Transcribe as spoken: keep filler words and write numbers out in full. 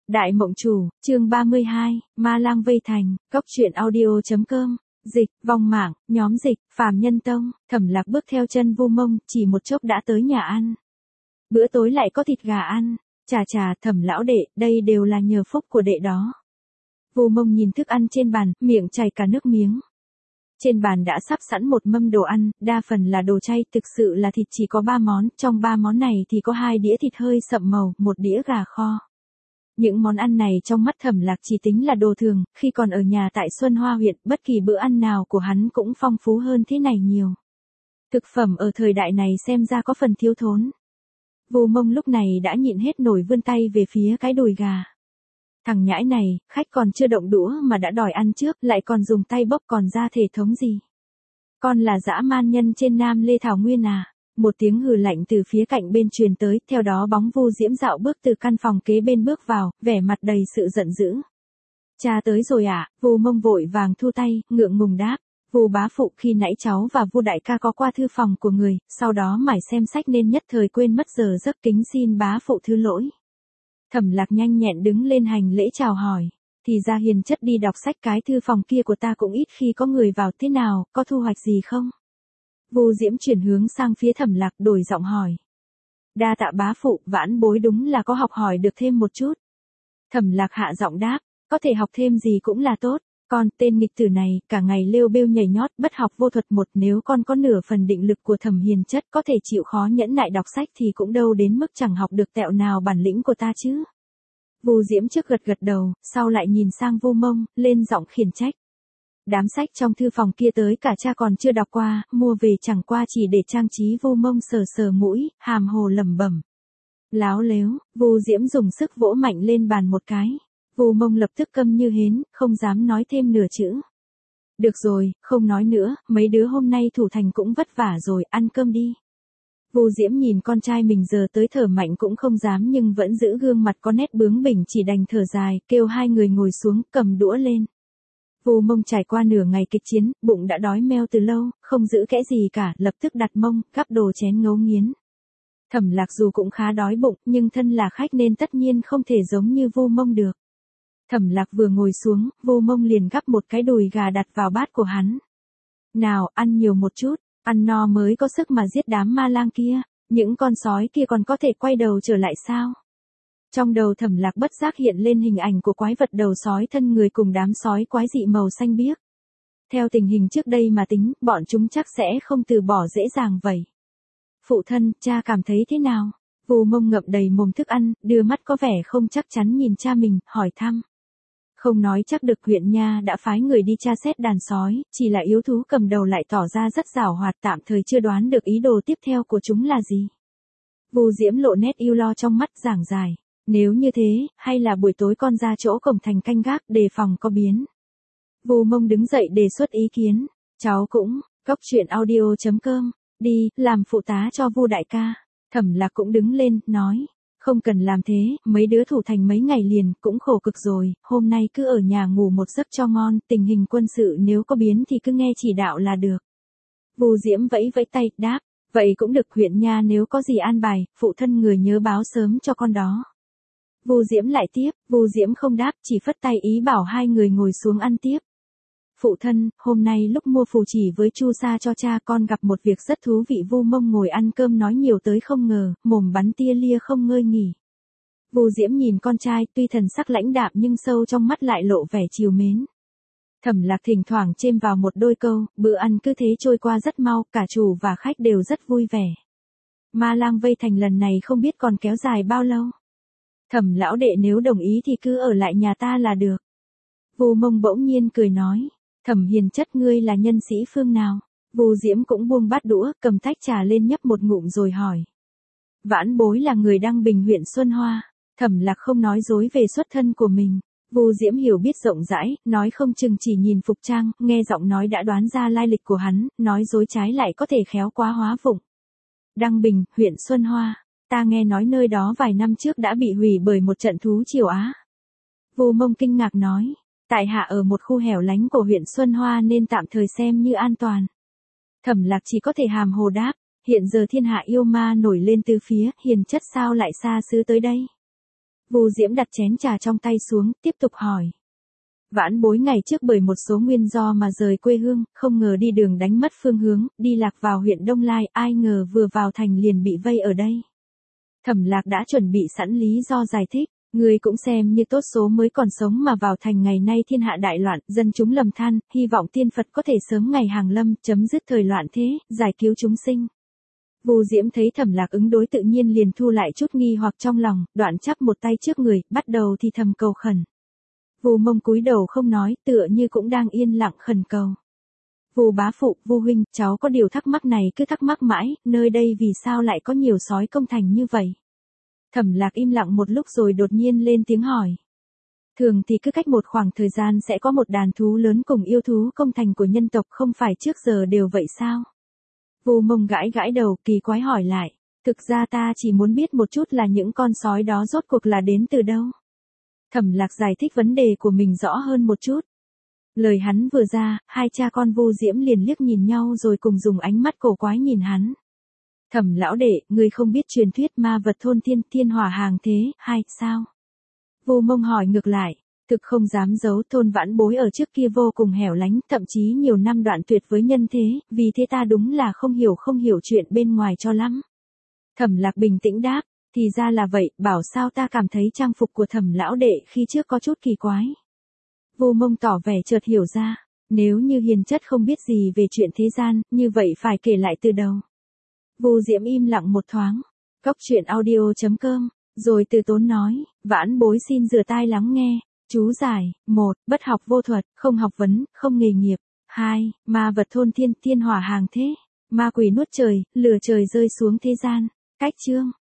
Đại Mộng Chủ, chương ba mươi hai, Ma Lang vây thành, cốc truyện audio.com, dịch, vong mạng, nhóm dịch, Phàm Nhân Tông, Thẩm Lạc bước theo chân Vu Mông, chỉ một chốc đã tới nhà ăn. Bữa tối lại có thịt gà ăn, chà chà, Thẩm lão đệ, đây đều là nhờ phúc của đệ đó. Vu Mông nhìn thức ăn trên bàn, miệng chảy cả nước miếng. Trên bàn đã sắp sẵn một mâm đồ ăn, đa phần là đồ chay, thực sự là thịt chỉ có ba món, trong ba món này thì có hai đĩa thịt hơi sậm màu, một đĩa gà kho. Những món ăn này trong mắt Thẩm Lạc chỉ tính là đồ thường, khi còn ở nhà tại Xuân Hoa huyện, bất kỳ bữa ăn nào của hắn cũng phong phú hơn thế này nhiều. Thực phẩm ở thời đại này xem ra có phần thiếu thốn. Vu Mông lúc này đã nhịn hết nổi vươn tay về phía cái đùi gà. Thằng nhãi này, khách còn chưa động đũa mà đã đòi ăn trước, lại còn dùng tay bốc còn ra thể thống gì. Con là dã man nhân trên Nam Lê Thảo Nguyên à? Một tiếng hừ lạnh từ phía cạnh bên truyền tới, theo đó bóng Vu Diễm dạo bước từ căn phòng kế bên bước vào, vẻ mặt đầy sự giận dữ. Cha tới rồi à? Vu Mông vội vàng thu tay, ngượng ngùng đáp. Vu bá phụ, khi nãy cháu và Vu đại ca có qua thư phòng của người, sau đó mải xem sách nên nhất thời quên mất giờ giấc, kính xin bá phụ thứ lỗi. Thẩm Lạc nhanh nhẹn đứng lên hành lễ chào hỏi. Thì ra hiền chất đi đọc sách, cái thư phòng kia của ta cũng ít khi có người vào, thế nào, có thu hoạch gì không? Vu Diễm chuyển hướng sang phía Thẩm Lạc, đổi giọng hỏi. Đa tạ bá phụ, vãn bối đúng là có học hỏi được thêm một chút. Thẩm Lạc hạ giọng đáp, có thể học thêm gì cũng là tốt. Con, tên nghịch tử này, cả ngày lêu bêu nhảy nhót, bất học vô thuật một, nếu con có nửa phần định lực của Thẩm hiền chất, có thể chịu khó nhẫn nại đọc sách thì cũng đâu đến mức chẳng học được tẹo nào bản lĩnh của ta chứ. Vu Diễm trước gật gật đầu, sau lại nhìn sang Vu Mông, lên giọng khiển trách. Đám sách trong thư phòng kia tới cả cha còn chưa đọc qua, mua về chẳng qua chỉ để trang trí. Vu Mông sờ sờ mũi, hàm hồ lẩm bẩm. Láo lếu, Vu Diễm dùng sức vỗ mạnh lên bàn một cái. Vu Mông lập tức câm như hến, không dám nói thêm nửa chữ. Được rồi, không nói nữa, mấy đứa hôm nay thủ thành cũng vất vả rồi, ăn cơm đi. Vu Diễm nhìn con trai mình giờ tới thở mạnh cũng không dám nhưng vẫn giữ gương mặt có nét bướng bỉnh, chỉ đành thở dài, kêu hai người ngồi xuống, cầm đũa lên. Vu Mông trải qua nửa ngày kịch chiến, bụng đã đói meo từ lâu, không giữ kẽ gì cả, lập tức đặt mông, gắp đồ chén ngấu nghiến. Thẩm Lạc dù cũng khá đói bụng, nhưng thân là khách nên tất nhiên không thể giống như Vu Mông được. Thẩm Lạc vừa ngồi xuống, Vu Mông liền gắp một cái đùi gà đặt vào bát của hắn. Nào, ăn nhiều một chút, ăn no mới có sức mà giết đám ma lang kia, những con sói kia còn có thể quay đầu trở lại sao? Trong đầu Thẩm Lạc bất giác hiện lên hình ảnh của quái vật đầu sói thân người cùng đám sói quái dị màu xanh biếc. Theo tình hình trước đây mà tính, bọn chúng chắc sẽ không từ bỏ dễ dàng vậy. Phụ thân, cha cảm thấy thế nào? Vu Mông ngậm đầy mồm thức ăn, đưa mắt có vẻ không chắc chắn nhìn cha mình, hỏi thăm. Không nói chắc được, huyện nha đã phái người đi tra xét đàn sói, chỉ là yếu thú cầm đầu lại tỏ ra rất giảo hoạt, tạm thời chưa đoán được ý đồ tiếp theo của chúng là gì. Vu Diễm lộ nét ưu lo trong mắt, giảng giải. Nếu như thế, hay là buổi tối con ra chỗ cổng thành canh gác, đề phòng có biến. Vu Mông đứng dậy đề xuất ý kiến. Cháu cũng, cốc truyện audio.com, đi, làm phụ tá cho Vu đại ca. Thẩm Lạc cũng đứng lên, nói. Không cần làm thế, mấy đứa thủ thành mấy ngày liền, cũng khổ cực rồi, hôm nay cứ ở nhà ngủ một giấc cho ngon, tình hình quân sự nếu có biến thì cứ nghe chỉ đạo là được. Vu Diễm vẫy vẫy tay, đáp, vậy cũng được, huyện nha nếu có gì an bài, phụ thân người nhớ báo sớm cho con đó. Vu Diễm lại tiếp, Vu Diễm không đáp, chỉ phất tay ý bảo hai người ngồi xuống ăn tiếp. Phụ thân, hôm nay lúc mua phù chỉ với Chu Sa cho cha, con gặp một việc rất thú vị. Vu Mông ngồi ăn cơm nói nhiều tới không ngờ, mồm bắn tia lia không ngơi nghỉ. Vu Diễm nhìn con trai, tuy thần sắc lãnh đạm nhưng sâu trong mắt lại lộ vẻ trìu mến. Thẩm Lạc thỉnh thoảng chêm vào một đôi câu, bữa ăn cứ thế trôi qua rất mau, cả chủ và khách đều rất vui vẻ. Ma lang vây thành lần này không biết còn kéo dài bao lâu. Thẩm lão đệ nếu đồng ý thì cứ ở lại nhà ta là được. Vu Mông bỗng nhiên cười nói. Thẩm hiền chất, ngươi là nhân sĩ phương nào? Vu Diễm cũng buông bát đũa, cầm tách trà lên nhấp một ngụm rồi hỏi. Vãn bối là người Đăng Bình huyện Xuân Hoa. Thẩm Lạc không nói dối về xuất thân của mình. Vu Diễm hiểu biết rộng rãi, nói không chừng chỉ nhìn phục trang, nghe giọng nói đã đoán ra lai lịch của hắn, nói dối trái lại có thể khéo quá hóa vụng. Đăng Bình, huyện Xuân Hoa, ta nghe nói nơi đó vài năm trước đã bị hủy bởi một trận thú triều Á. Vu Mông kinh ngạc nói. Tại hạ ở một khu hẻo lánh của huyện Xuân Hoa nên tạm thời xem như an toàn. Thẩm Lạc chỉ có thể hàm hồ đáp, hiện giờ thiên hạ yêu ma nổi lên từ phía, hiền chất sao lại xa xứ tới đây. Vu Diễm đặt chén trà trong tay xuống, tiếp tục hỏi. Vãn bối ngày trước bởi một số nguyên do mà rời quê hương, không ngờ đi đường đánh mất phương hướng, đi lạc vào huyện Đông Lai, ai ngờ vừa vào thành liền bị vây ở đây. Thẩm Lạc đã chuẩn bị sẵn lý do giải thích, người cũng xem như tốt số mới còn sống mà vào thành ngày nay thiên hạ đại loạn, dân chúng lầm than, hy vọng tiên Phật có thể sớm ngày hàng lâm, chấm dứt thời loạn thế, giải cứu chúng sinh. Vu Diễm thấy Thẩm Lạc ứng đối tự nhiên liền thu lại chút nghi hoặc trong lòng, đoạn chắp một tay trước người, bắt đầu thì thầm cầu khẩn. Vu Mông cúi đầu không nói, tựa như cũng đang yên lặng khẩn cầu. Vu bá phụ, Vu huynh, cháu có điều thắc mắc này cứ thắc mắc mãi, nơi đây vì sao lại có nhiều sói công thành như vậy? Thẩm Lạc im lặng một lúc rồi đột nhiên lên tiếng hỏi. Thường thì cứ cách một khoảng thời gian sẽ có một đàn thú lớn cùng yêu thú công thành của nhân tộc, không phải trước giờ đều vậy sao? Vu Mông gãi gãi đầu, kỳ quái hỏi lại. Thực ra ta chỉ muốn biết một chút là những con sói đó rốt cuộc là đến từ đâu. Thẩm Lạc giải thích vấn đề của mình rõ hơn một chút. Lời hắn vừa ra, hai cha con Vu Diễm liền liếc nhìn nhau rồi cùng dùng ánh mắt cổ quái nhìn hắn. Thẩm lão đệ, ngươi không biết truyền thuyết ma vật thôn thiên thiên hỏa hàng thế, hay sao? Vu Mông hỏi ngược lại, thực không dám giấu, thôn Vãn Bối ở trước kia vô cùng hẻo lánh, thậm chí nhiều năm đoạn tuyệt với nhân thế, vì thế ta đúng là không hiểu không hiểu chuyện bên ngoài cho lắm. Thẩm Lạc bình tĩnh đáp, thì ra là vậy, bảo sao ta cảm thấy trang phục của Thẩm lão đệ khi trước có chút kỳ quái. Vu Mông tỏ vẻ chợt hiểu ra, nếu như hiền chất không biết gì về chuyện thế gian, như vậy phải kể lại từ đầu. Vu Diễm im lặng một thoáng, cốc truyện audio chấm com, rồi từ tốn nói, Vãn Bối xin rửa tai lắng nghe. Chú giải, một, bất học vô thuật, không học vấn, không nghề nghiệp. hai, ma vật thôn thiên, thiên hỏa hàng thế. Ma quỷ nuốt trời, lửa trời rơi xuống thế gian. Cách chương.